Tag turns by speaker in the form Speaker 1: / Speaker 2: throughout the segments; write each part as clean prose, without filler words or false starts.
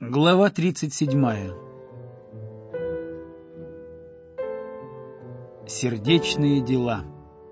Speaker 1: Глава 37. Сердечные дела.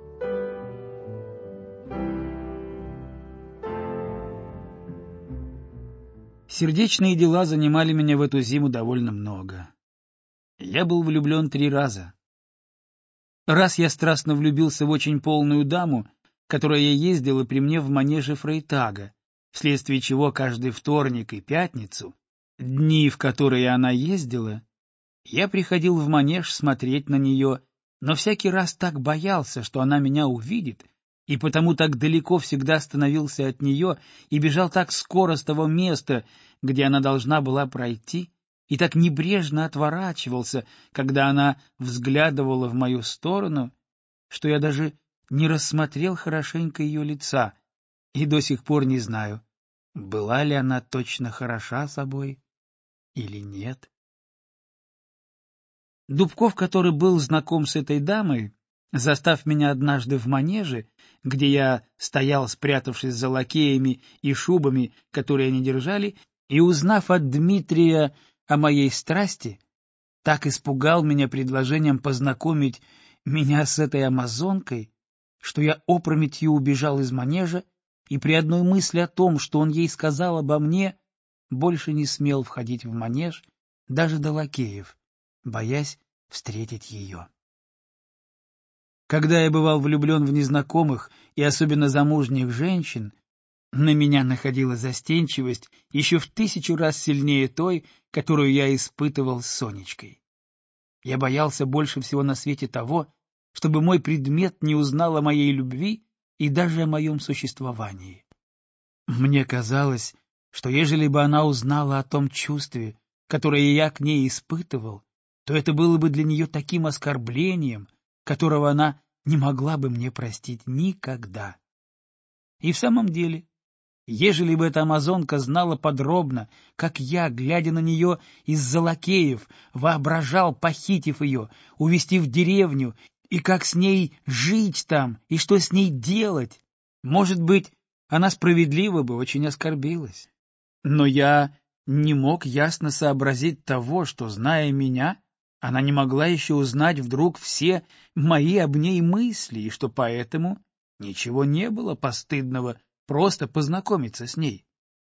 Speaker 1: Сердечные дела занимали меня в эту зиму довольно много. Я был влюблен 3 раза. Раз я страстно влюбился в очень полную даму, которая ездила при мне в манеже Фрейтага, вследствие чего каждый вторник и пятницу, дни, в которые она ездила, я приходил в манеж смотреть на нее, но всякий раз так боялся, что она меня увидит, и потому так далеко всегда становился от нее и бежал так скоро с того места, где она должна была пройти, и так небрежно отворачивался, когда она взглядывала в мою сторону, что я даже не рассмотрел хорошенько ее лица, и до сих пор не знаю, была ли она точно хороша собой или нет. Дубков, который был знаком с этой дамой, застав меня однажды в манеже, где я стоял, спрятавшись за лакеями и шубами, которые они держали, и, узнав от Дмитрия о моей страсти, так испугал меня предложением познакомить меня с этой амазонкой, что я опрометью убежал из манежа и при одной мысли о том, что он ей сказал обо мне, больше не смел входить в манеж даже до лакеев, боясь встретить ее. Когда я бывал влюблен в незнакомых и особенно замужних женщин, на меня находила застенчивость еще в 1000 раз сильнее той, которую я испытывал с Сонечкой. Я боялся больше всего на свете того, чтобы мой предмет не узнал о моей любви и даже о моем существовании. Мне казалось, что ежели бы она узнала о том чувстве, которое я к ней испытывал, то это было бы для нее таким оскорблением, которого она не могла бы мне простить никогда. И в самом деле, ежели бы эта амазонка знала подробно, как я, глядя на нее из-за лакеев, воображал, похитив ее, увезти в деревню, и как с ней жить там, и что с ней делать, может быть, она справедливо бы очень оскорбилась. Но я не мог ясно сообразить того, что, зная меня, она не могла еще узнать вдруг все мои об ней мысли, и что поэтому ничего не было постыдного просто познакомиться с ней.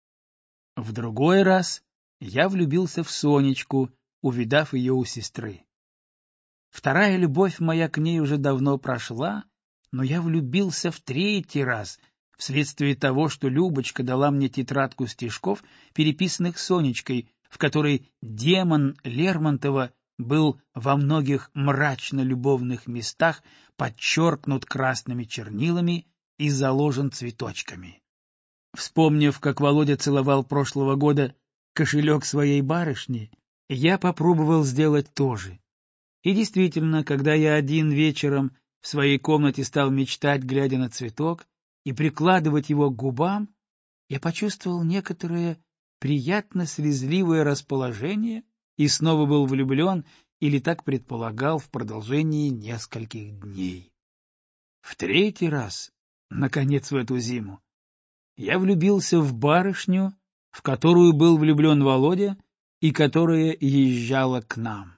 Speaker 1: В другой раз я влюбился в Сонечку, увидав ее у сестры. Вторая любовь моя к ней уже давно прошла, но я влюбился в 3-й раз, вследствие того, что Любочка дала мне тетрадку стишков, переписанных Сонечкой, в которой демон Лермонтова был во многих мрачно-любовных местах подчеркнут красными чернилами и заложен цветочками. Вспомнив, как Володя целовал прошлого года кошелек своей барышни, я попробовал сделать то же. И действительно, когда я один вечером в своей комнате стал мечтать, глядя на цветок, и прикладывать его к губам, я почувствовал некоторое приятно-слезливое расположение и снова был влюблен или так предполагал в продолжении нескольких дней. В 3-й раз, наконец в эту зиму, я влюбился в барышню, в которую был влюблен Володя и которая езжала к нам.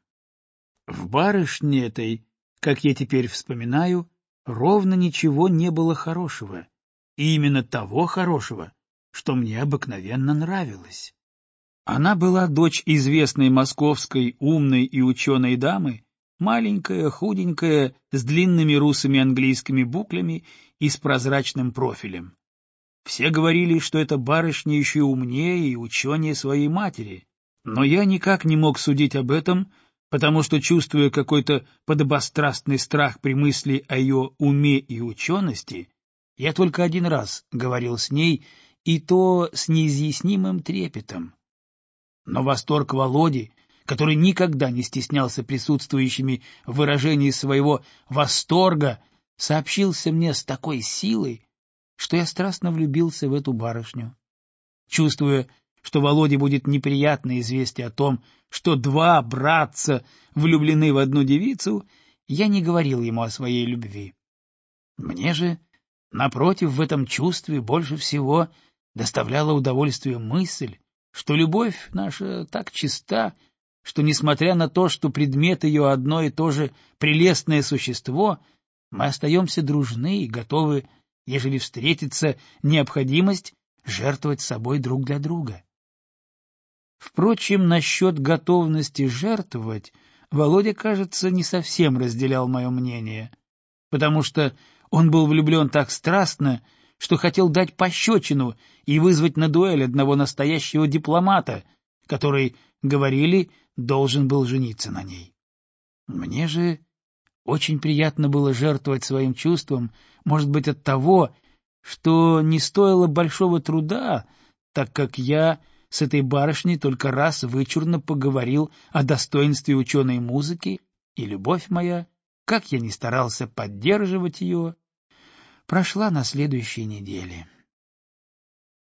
Speaker 1: В барышне этой, как я теперь вспоминаю, ровно ничего не было хорошего, и именно того хорошего, что мне обыкновенно нравилось. Она была дочь известной московской умной и ученой дамы, маленькая, худенькая, с длинными русыми английскими буклями и с прозрачным профилем. Все говорили, что эта барышня еще умнее и ученее своей матери, но я никак не мог судить об этом, потому что, чувствуя какой-то подобострастный страх при мысли о ее уме и учености, я только один раз говорил с ней, и то с неизъяснимым трепетом. Но восторг Володи, который никогда не стеснялся присутствующими в выражении своего восторга, сообщился мне с такой силой, что я страстно влюбился в эту барышню. Чувствуя, что Володе будет неприятно известие о том, что 2 братца влюблены в одну девицу, я не говорил ему о своей любви. Мне же, напротив, в этом чувстве больше всего доставляла удовольствие мысль, что любовь наша так чиста, что, несмотря на то, что предмет ее одно и то же прелестное существо, мы остаемся дружны и готовы, ежели встретится необходимость, жертвовать собой друг для друга. Впрочем, насчет готовности жертвовать Володя, кажется, не совсем разделял мое мнение, потому что он был влюблен так страстно, что хотел дать пощечину и вызвать на дуэль одного настоящего дипломата, который, говорили, должен был жениться на ней. Мне же очень приятно было жертвовать своим чувством, может быть, от того, что не стоило большого труда, так как я с этой барышней только раз вычурно поговорил о достоинстве ученой музыки, и любовь моя, как я ни старался поддерживать ее, прошла на следующей неделе.